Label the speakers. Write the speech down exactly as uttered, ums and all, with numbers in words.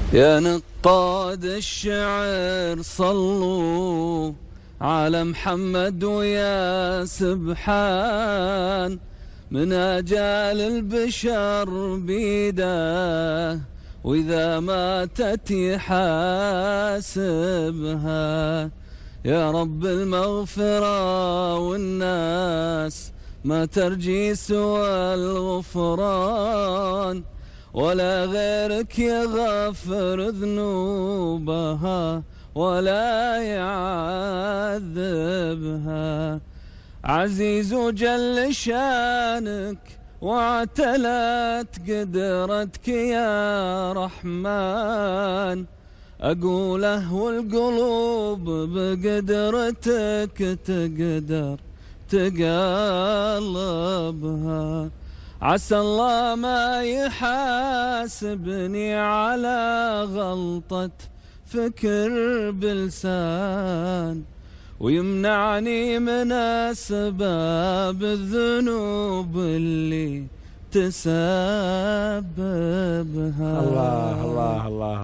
Speaker 1: يا نقاد الشعر صلوا على محمد ويا سبحان، من أجال البشر بيده وإذا ماتت يحاسبها. يا رب المغفرة والناس ما ترجي سوى الغفران، ولا غيرك يغفر ذنوبها ولا يعذبها. عزيز جل شانك واعتلت قدرتك يا رحمن، أقوله والقلوب بقدرتك تقدر تقلبها. عسى الله ما يحاسبني على غلطة فكر بلسان، ويمنعني من أسباب الذنوب اللي تسببها.
Speaker 2: الله الله الله.